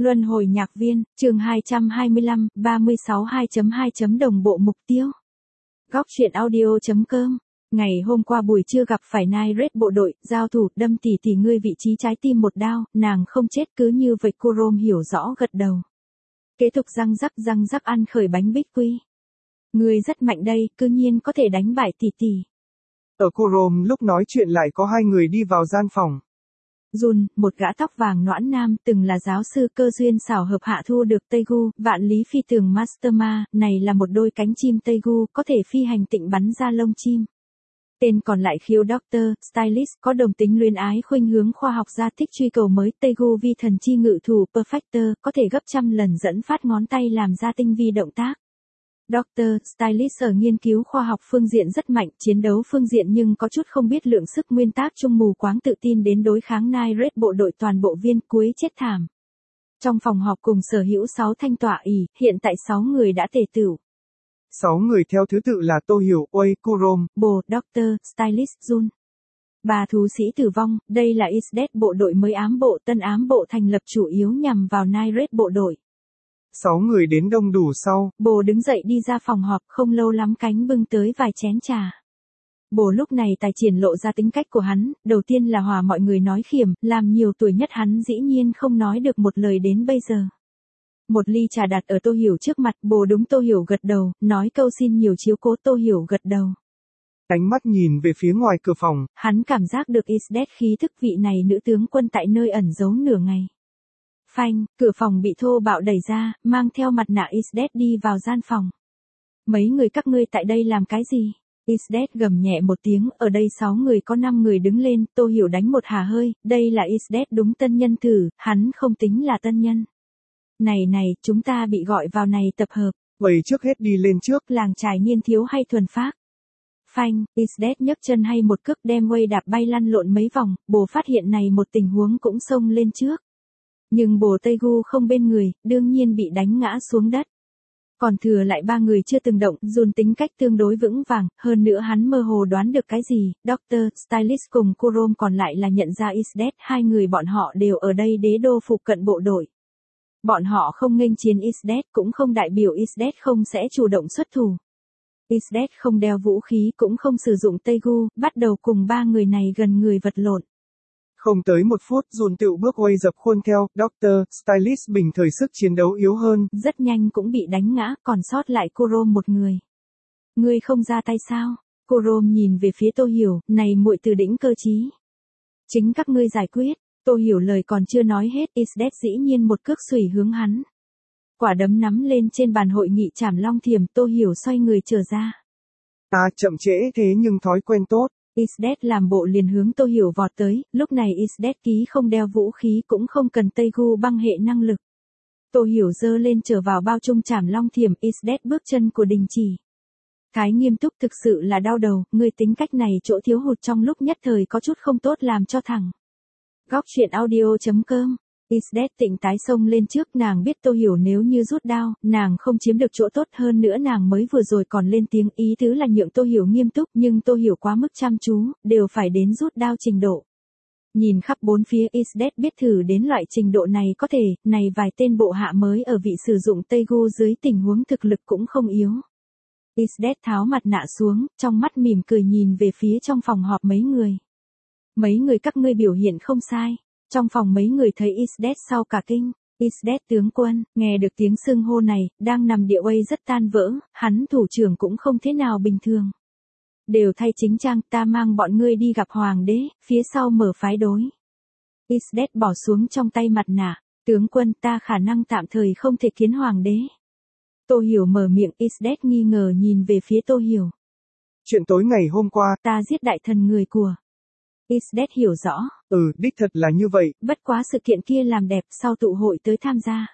Luân hồi nhạc viên, chương 225, 36 2.2 đồng bộ mục tiêu. Góc truyện audio.com. Ngày hôm qua buổi trưa gặp phải Nairet bộ đội, giao thủ, đâm tỉ ngươi vị trí trái tim một đao, nàng không chết cứ như vậy. Corom hiểu rõ gật đầu. Kế tục răng rắc ăn khởi bánh bích quy. Ngươi rất mạnh đây, cư nhiên có thể đánh bại tỷ. Ở Corom lúc nói chuyện lại có hai người đi vào gian phòng. Jun, một gã tóc vàng nõn nam, từng là giáo sư, cơ duyên xảo hợp hạ thu được Tegu, vạn lý phi tường Masterma, này là một đôi cánh chim Tegu, có thể phi hành tịnh bắn ra lông chim. Tên còn lại khiêu Doctor, Stylist, có đồng tính luyến ái khuynh hướng khoa học gia, thích truy cầu mới. Tegu vi thần chi ngự thủ Perfector, có thể gấp trăm lần dẫn phát ngón tay làm ra tinh vi động tác. Doctor, Stylist ở nghiên cứu khoa học phương diện rất mạnh, chiến đấu phương diện nhưng có chút không biết lượng sức, nguyên tác trung mù quáng, tự tin đến đối kháng Nairet bộ đội toàn bộ viên, cuối chết thảm. Trong phòng họp cùng sở hữu 6 thanh tọa ỷ, hiện tại 6 người đã tề tửu. 6 người theo thứ tự là Tô Hiểu, Uy, Corom, Bồ, Doctor, Stylist, Jun. 3 thú sĩ tử vong, đây là Isdet bộ đội mới ám bộ, tân ám bộ thành lập chủ yếu nhằm vào Nairet bộ đội. 6 người đến đông đủ sau. Bồ đứng dậy đi ra phòng họp, không lâu lắm cánh bưng tới vài chén trà. Bồ lúc này tài triển lộ ra tính cách của hắn, đầu tiên là hòa mọi người nói khiểm, làm nhiều tuổi nhất hắn dĩ nhiên không nói được một lời đến bây giờ. Một ly trà đặt ở Tô Hiểu trước mặt, Bồ đúng Tô Hiểu gật đầu, nói câu xin nhiều chiếu cố. Tô Hiểu gật đầu. Ánh mắt nhìn về phía ngoài cửa phòng. Hắn cảm giác được Isdet khí thức, vị này nữ tướng quân tại nơi ẩn giấu nửa ngày. Phanh, cửa phòng bị thô bạo đẩy ra, mang theo mặt nạ Isdet đi vào gian phòng. Mấy người các ngươi tại đây làm cái gì? Isdet gầm nhẹ một tiếng, ở đây 6 người có 5 người đứng lên. Tô Hiểu đánh một hà hơi, đây là Isdet đúng tân nhân thử, hắn không tính là tân nhân. Này, chúng ta bị gọi vào này tập hợp. Vậy trước hết đi lên trước. Làng trài niên thiếu hay thuần phác? Phanh, Isdet nhấc chân hay một cước đem Way đạp bay lăn lộn mấy vòng. Bồ phát hiện này một tình huống cũng xông lên trước. Nhưng Bồ Tegu không bên người, đương nhiên bị đánh ngã xuống đất. Còn thừa lại 3 người chưa từng động, Jun tính cách tương đối vững vàng, hơn nữa hắn mơ hồ đoán được cái gì. Doctor, Stylist cùng Corom còn lại là nhận ra Isdet, hai người bọn họ đều ở đây đế đô phụ cận bộ đội. Bọn họ không nghênh chiến Isdet, cũng không đại biểu Isdet không sẽ chủ động xuất thủ. Isdet không đeo vũ khí, cũng không sử dụng Tegu, bắt đầu cùng 3 người này gần người vật lộn. Không tới 1 phút, Jun tự bước quay dập khuôn theo. Doctor, Stylist bình thời sức chiến đấu yếu hơn. Rất nhanh cũng bị đánh ngã, còn sót lại Corom một người. Ngươi không ra tay sao? Corom nhìn về phía Tô Hiểu, này muội từ đỉnh cơ trí. Chính các ngươi giải quyết. Tô Hiểu lời còn chưa nói hết, Isdet dĩ nhiên một cước xủy hướng hắn. Quả đấm nắm lên trên bàn hội nghị Trảm Long Thiểm. Tô Hiểu xoay người trở ra. Ta chậm trễ thế nhưng thói quen tốt. Isdet làm bộ liền hướng Tô Hiểu vọt tới, lúc này Isdet ký không đeo vũ khí, cũng không cần Tegu băng hệ năng lực. Tô Hiểu giơ lên trở vào bao trung Trảm Long Thiểm, Isdet bước chân của đình chỉ. Thái nghiêm túc, thực sự là đau đầu, ngươi tính cách này chỗ thiếu hụt trong lúc nhất thời có chút không tốt làm cho thẳng. Góc truyện audio.com. Isdet tịnh tái xông lên trước, nàng biết Tô Hiểu nếu như rút đao, nàng không chiếm được chỗ tốt, hơn nữa nàng mới vừa rồi còn lên tiếng, ý tứ là nhượng Tô Hiểu nghiêm túc, nhưng Tô Hiểu quá mức chăm chú, đều phải đến rút đao trình độ. Nhìn khắp bốn phía, Isdet biết thử đến loại trình độ này có thể, này vài tên bộ hạ mới ở vị sử dụng Tegu dưới tình huống thực lực cũng không yếu. Isdet tháo mặt nạ xuống, trong mắt mỉm cười nhìn về phía trong phòng họp mấy người. Mấy người các ngươi biểu hiện không sai. Trong phòng mấy người thấy Isdet sau cả kinh. Isdet tướng quân, nghe được tiếng xưng hô này, đang nằm địa Uy rất tan vỡ, hắn thủ trưởng cũng không thế nào bình thường. Đều thay chính trang, ta mang bọn ngươi đi gặp hoàng đế, phía sau mở phái đối. Isdet bỏ xuống trong tay mặt nạ, tướng quân, ta khả năng tạm thời không thể kiến hoàng đế. Tô Hiểu mở miệng, Isdet nghi ngờ nhìn về phía Tô Hiểu. Chuyện tối ngày hôm qua, ta giết đại thần người của. Isdet hiểu rõ. Đích thật là như vậy. Bất quá sự kiện kia làm đẹp, sau tụ hội tới tham gia.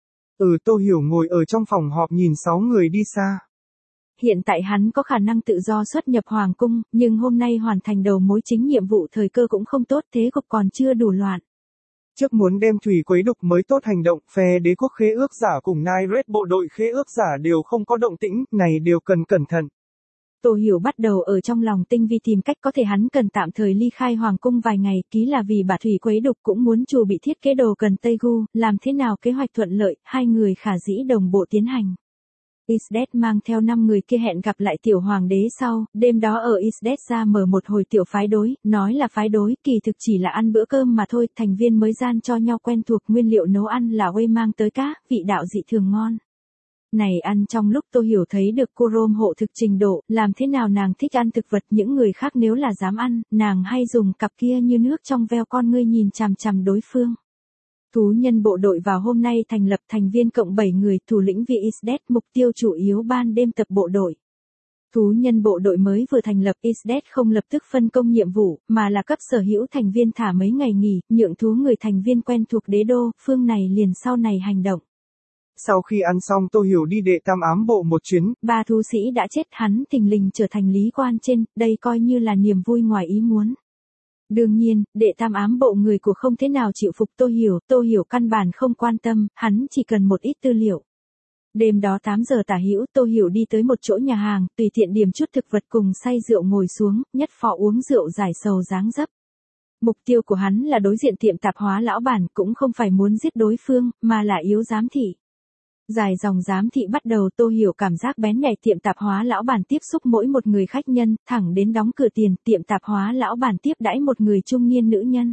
Tô Hiểu ngồi ở trong phòng họp nhìn 6 người đi xa. Hiện tại hắn có khả năng tự do xuất nhập hoàng cung, nhưng hôm nay hoàn thành đầu mối chính nhiệm vụ thời cơ cũng không tốt, thế cục còn chưa đủ loạn. Trước muốn đem thủy quấy đục mới tốt hành động, phe đế quốc khế ước giả cùng Nairet bộ đội khế ước giả đều không có động tĩnh, này đều cần cẩn thận. Tô Hiểu bắt đầu ở trong lòng tinh vi tìm cách có thể hắn cần tạm thời ly khai hoàng cung vài ngày, ký là vì bà Thủy quấy đục cũng muốn chủ bị thiết kế đồ cần Tây Gu, làm thế nào kế hoạch thuận lợi, hai người khả dĩ đồng bộ tiến hành. Isdet mang theo 5 người kia hẹn gặp lại tiểu hoàng đế sau, đêm đó ở Isdet ra mở một hồi tiểu phái đối, nói là phái đối, kỳ thực chỉ là ăn bữa cơm mà thôi, thành viên mới gian cho nhau quen thuộc, nguyên liệu nấu ăn là Whey mang tới cá, vị đạo dị thường ngon. Này ăn trong lúc Tô Hiểu thấy được cô Rôm hộ thực trình độ, làm thế nào nàng thích ăn thực vật, những người khác nếu là dám ăn, nàng hay dùng cặp kia như nước trong veo con ngươi nhìn chằm chằm đối phương. Thú nhân bộ đội vào hôm nay thành lập, thành viên cộng 7 người, thủ lĩnh vì Isdet, mục tiêu chủ yếu ban đêm tập bộ đội. Thú nhân bộ đội mới vừa thành lập, Isdet không lập tức phân công nhiệm vụ, mà là cấp sở hữu thành viên thả mấy ngày nghỉ, nhượng thú người thành viên quen thuộc đế đô, phương này liền sau này hành động. Sau khi ăn xong Tô Hiểu đi đệ tam ám bộ một chuyến. 3 thú sĩ đã chết, hắn thình lình trở thành lý quan trên, đây coi như là niềm vui ngoài ý muốn. Đương nhiên, đệ tam ám bộ người của không thế nào chịu phục Tô Hiểu căn bản không quan tâm, hắn chỉ cần một ít tư liệu. Đêm đó 8 giờ tả hữu, Tô Hiểu đi tới một chỗ nhà hàng, tùy tiện điểm chút thực vật cùng say rượu ngồi xuống, nhất phò uống rượu giải sầu dáng dấp. Mục tiêu của hắn là đối diện tiệm tạp hóa lão bản, cũng không phải muốn giết đối phương, mà là yếu giám thị. Dài dòng giám thị bắt đầu, Tô Hiểu cảm giác bén nhạy, tiệm tạp hóa lão bản tiếp xúc mỗi một người khách nhân, thẳng đến đóng cửa tiền, tiệm tạp hóa lão bản tiếp đãi một người trung niên nữ nhân.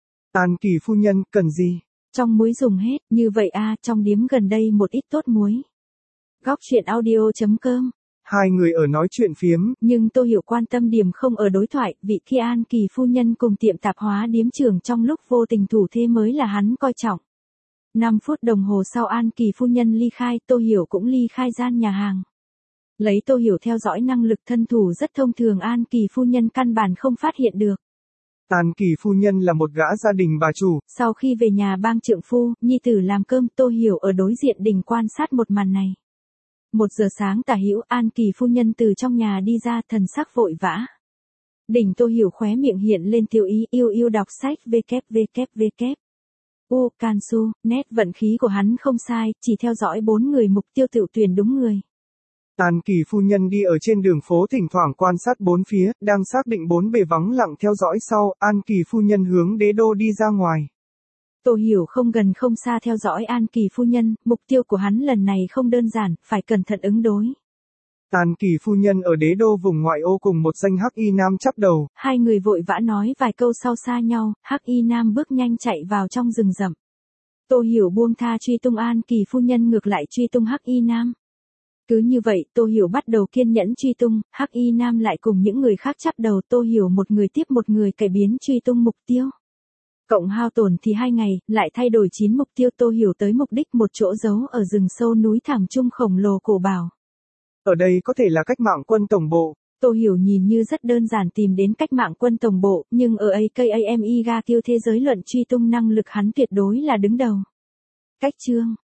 An Kỳ phu nhân, cần gì? Trong muối dùng hết, như vậy trong điếm gần đây một ít tốt muối. Góc truyện audio.com. Hai người ở nói chuyện phiếm. Nhưng Tô Hiểu quan tâm điểm không ở đối thoại, vị kia An Kỳ phu nhân cùng tiệm tạp hóa điếm trưởng trong lúc vô tình thủ thế mới là hắn coi trọng. 5 phút đồng hồ sau An Kỳ phu nhân ly khai, Tô Hiểu cũng ly khai gian nhà hàng. Lấy Tô Hiểu theo dõi năng lực thân thủ rất thông thường, An Kỳ phu nhân căn bản không phát hiện được. An Kỳ phu nhân là một gã gia đình bà chủ. Sau khi về nhà bang trượng phu, nhi tử làm cơm, Tô Hiểu ở đối diện đình quan sát một màn này. 1 giờ sáng tả hữu, An Kỳ phu nhân từ trong nhà đi ra, thần sắc vội vã. Đỉnh Tô Hiểu khóe miệng hiện lên tiêu ý, yêu đọc sách www. Kansu, nét vận khí của hắn không sai, chỉ theo dõi 4 người mục tiêu tự tuyển đúng người. An Kỳ phu nhân đi ở trên đường phố thỉnh thoảng quan sát bốn phía, đang xác định bốn bề vắng lặng theo dõi sau, An Kỳ phu nhân hướng đế đô đi ra ngoài. Tô Hiểu không gần không xa theo dõi An Kỳ phu nhân, mục tiêu của hắn lần này không đơn giản, phải cẩn thận ứng đối. An Kỳ phu nhân ở đế đô vùng ngoại ô cùng một danh Hắc Y Nam chắp đầu. Hai người vội vã nói vài câu sau xa nhau, Hắc Y Nam bước nhanh chạy vào trong rừng rậm. Tô Hiểu buông tha truy tung An Kỳ phu nhân, ngược lại truy tung Hắc Y Nam. Cứ như vậy, Tô Hiểu bắt đầu kiên nhẫn truy tung, Hắc Y Nam lại cùng những người khác chắp đầu, Tô Hiểu một người tiếp một người cải biến truy tung mục tiêu. Cộng hao tổn thì 2 ngày, lại thay đổi 9 mục tiêu. Tô Hiểu tới mục đích, một chỗ giấu ở rừng sâu núi thẳm trung khổng lồ cổ bảo. Ở đây có thể là cách mạng quân tổng bộ. Tô Hiểu nhìn như rất đơn giản tìm đến cách mạng quân tổng bộ, nhưng ở AKAMI ga kêu thế giới luận truy tung năng lực hắn tuyệt đối là đứng đầu. Cách chương